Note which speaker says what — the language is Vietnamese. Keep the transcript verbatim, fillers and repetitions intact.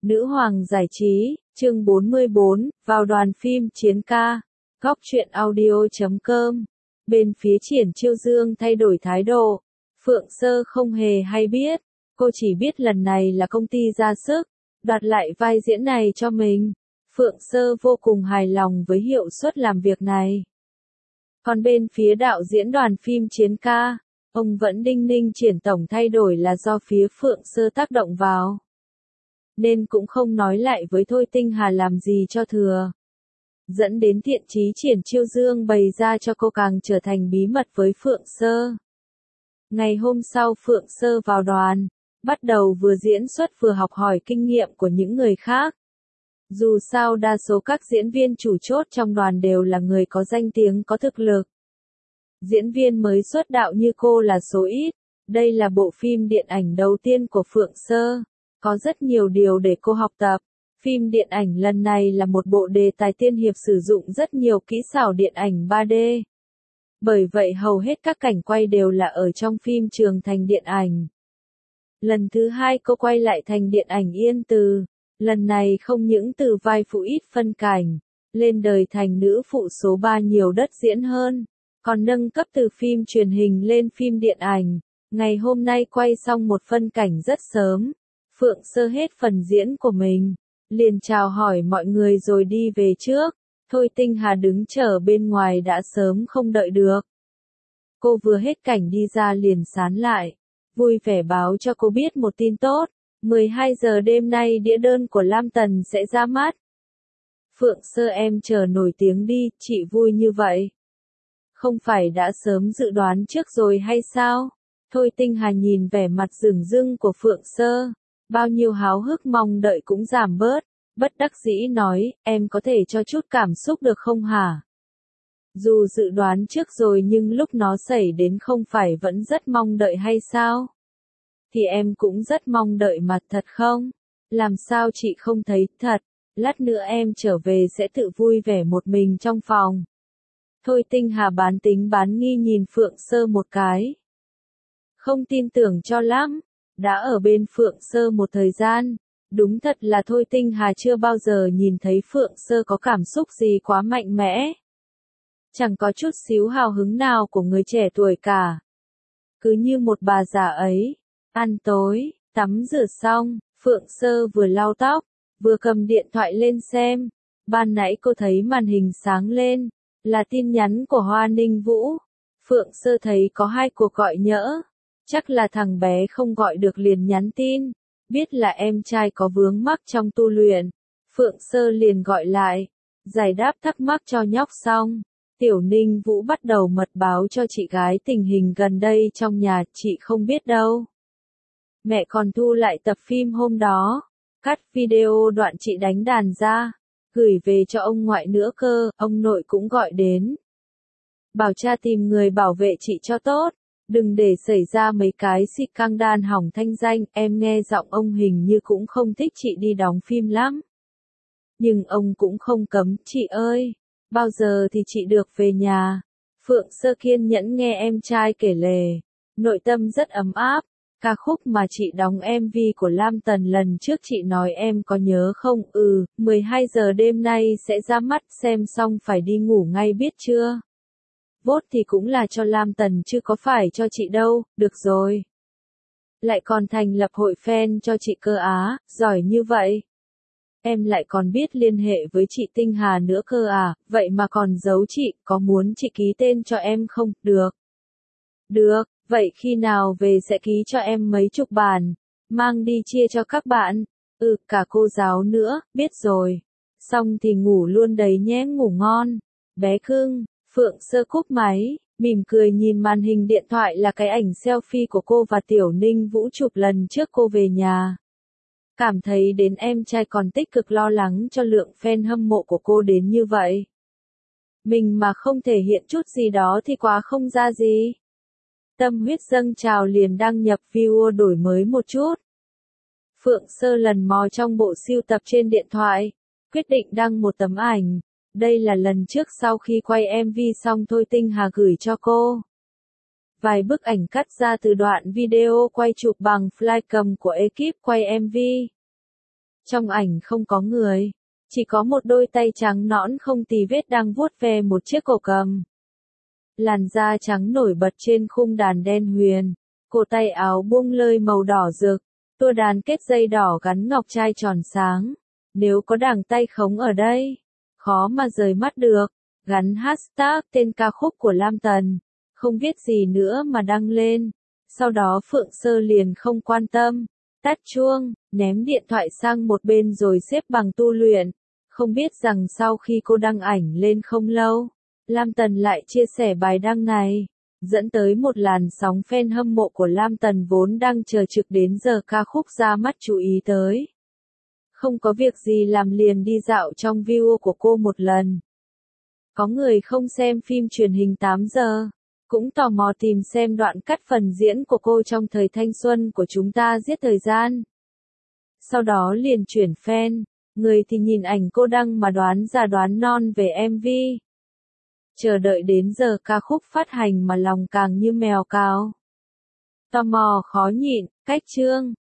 Speaker 1: Nữ hoàng giải trí, chương bốn mươi bốn, vào đoàn phim Chiến ca. Góc truyện audio chấm com. Bên phía Triển Chiêu Dương thay đổi thái độ. Phượng Sơ không hề hay biết. Cô chỉ biết lần này là công ty ra sức, đoạt lại vai diễn này cho mình. Phượng Sơ vô cùng hài lòng với hiệu suất làm việc này. Còn bên phía đạo diễn đoàn phim Chiến ca, ông vẫn đinh ninh Triển tổng thay đổi là do phía Phượng Sơ tác động vào. Nên cũng không nói lại với Thôi Tinh Hà làm gì cho thừa. Dẫn đến thiện chí Triển Chiêu Dương bày ra cho cô càng trở thành bí mật với Phượng Sơ. Ngày hôm sau Phượng Sơ vào đoàn, bắt đầu vừa diễn xuất vừa học hỏi kinh nghiệm của những người khác. Dù sao đa số các diễn viên chủ chốt trong đoàn đều là người có danh tiếng có thực lực. Diễn viên mới xuất đạo như cô là số ít, đây là bộ phim điện ảnh đầu tiên của Phượng Sơ. Có rất nhiều điều để cô học tập. Phim điện ảnh lần này là một bộ đề tài tiên hiệp sử dụng rất nhiều kỹ xảo điện ảnh ba D. Bởi vậy hầu hết các cảnh quay đều là ở trong phim trường thành điện ảnh. Lần thứ hai cô quay lại thành điện ảnh Yên Từ. Lần này không những từ vai phụ ít phân cảnh, lên đời thành nữ phụ số ba nhiều đất diễn hơn, còn nâng cấp từ phim truyền hình lên phim điện ảnh. Ngày hôm nay quay xong một phân cảnh rất sớm. Phượng Sơ hết phần diễn của mình, liền chào hỏi mọi người rồi đi về trước. Thôi Tinh Hà đứng chờ bên ngoài đã sớm không đợi được. Cô vừa hết cảnh đi ra liền sán lại, vui vẻ báo cho cô biết một tin tốt. mười hai giờ đêm nay đĩa đơn của Lam Tần sẽ ra mắt. Phượng Sơ em chờ nổi tiếng đi, chị vui như vậy. Không phải đã sớm dự đoán trước rồi hay sao? Thôi Tinh Hà nhìn vẻ mặt rừng rưng của Phượng Sơ. Bao nhiêu háo hức mong đợi cũng giảm bớt, bất đắc dĩ nói, em có thể cho chút cảm xúc được không hả? Dù dự đoán trước rồi nhưng lúc nó xảy đến không phải vẫn rất mong đợi hay sao? Thì em cũng rất mong đợi mà thật không? Làm sao chị không thấy thật? Lát nữa em trở về sẽ tự vui vẻ một mình trong phòng. Thôi Tinh Hà bán tính bán nghi nhìn Phượng Sơ một cái. Không tin tưởng cho lắm. Đã ở bên Phượng Sơ một thời gian, đúng thật là Thôi Tinh Hà chưa bao giờ nhìn thấy Phượng Sơ có cảm xúc gì quá mạnh mẽ. Chẳng có chút xíu hào hứng nào của người trẻ tuổi cả. Cứ như một bà già ấy, ăn tối, tắm rửa xong, Phượng Sơ vừa lau tóc, vừa cầm điện thoại lên xem. Ban nãy cô thấy màn hình sáng lên, là tin nhắn của Hoa Ninh Vũ. Phượng Sơ thấy có hai cuộc gọi nhỡ. Chắc là thằng bé không gọi được liền nhắn tin, biết là em trai có vướng mắc trong tu luyện. Phượng Sơ liền gọi lại, giải đáp thắc mắc cho nhóc xong. Tiểu Ninh Vũ bắt đầu mật báo cho chị gái tình hình gần đây trong nhà, chị không biết đâu. Mẹ còn thu lại tập phim hôm đó, cắt video đoạn chị đánh đàn ra, gửi về cho ông ngoại nữa cơ, ông nội cũng gọi đến. Bảo cha tìm người bảo vệ chị cho tốt. Đừng để xảy ra mấy cái xì căng đan hỏng thanh danh, em nghe giọng ông hình như cũng không thích chị đi đóng phim lắm. Nhưng ông cũng không cấm, chị ơi, bao giờ thì chị được về nhà. Phượng Sơ kiên nhẫn nghe em trai kể lể, nội tâm rất ấm áp. Ca khúc mà chị đóng em vê của Lam Tần lần trước chị nói em có nhớ không? Ừ, mười hai giờ đêm nay sẽ ra mắt, xem xong phải đi ngủ ngay biết chưa? Vote thì cũng là cho Lam Tần chứ có phải cho chị đâu, được rồi. Lại còn thành lập hội fan cho chị cơ á, giỏi như vậy. Em lại còn biết liên hệ với chị Tinh Hà nữa cơ à, vậy mà còn giấu chị, có muốn chị ký tên cho em không? Được. Được, vậy khi nào về sẽ ký cho em mấy chục bản, mang đi chia cho các bạn. Ừ, cả cô giáo nữa, biết rồi. Xong thì ngủ luôn đấy nhé, ngủ ngon. Bé cưng. Phượng Sơ cúp máy, mỉm cười nhìn màn hình điện thoại là cái ảnh selfie của cô và Tiểu Ninh Vũ chụp lần trước cô về nhà. Cảm thấy đến em trai còn tích cực lo lắng cho lượng fan hâm mộ của cô đến như vậy. Mình mà không thể hiện chút gì đó thì quá không ra gì. Tâm huyết dâng trào liền đăng nhập viewer đổi mới một chút. Phượng Sơ lần mò trong bộ sưu tập trên điện thoại, quyết định đăng một tấm ảnh. Đây là lần trước sau khi quay em vê xong Thôi Tinh Hà gửi cho cô. Vài bức ảnh cắt ra từ đoạn video quay chụp bằng flycam của ekip quay em vê. Trong ảnh không có người, chỉ có một đôi tay trắng nõn không tì vết đang vuốt ve một chiếc cổ cầm. Làn da trắng nổi bật trên khung đàn đen huyền, cổ tay áo buông lơi màu đỏ rực, tua đàn kết dây đỏ gắn ngọc trai tròn sáng. Nếu có đàn tay khống ở đây, khó mà rời mắt được. Gắn hashtag tên ca khúc của Lam Tần, không viết gì nữa mà đăng lên. Sau đó Phượng Sơ liền không quan tâm, tắt chuông, ném điện thoại sang một bên rồi xếp bằng tu luyện. Không biết rằng sau khi cô đăng ảnh lên không lâu, Lam Tần lại chia sẻ bài đăng này, dẫn tới một làn sóng fan hâm mộ của Lam Tần vốn đang chờ trực đến giờ ca khúc ra mắt chú ý tới. Không có việc gì làm liền đi dạo trong video của cô một lần. Có người không xem phim truyền hình tám giờ, cũng tò mò tìm xem đoạn cắt phần diễn của cô trong thời thanh xuân của chúng ta giết thời gian. Sau đó liền chuyển fan, người thì nhìn ảnh cô đăng mà đoán già đoán non về em vê. Chờ đợi đến giờ ca khúc phát hành mà lòng càng như mèo cào. Tò mò khó nhịn, cách chương.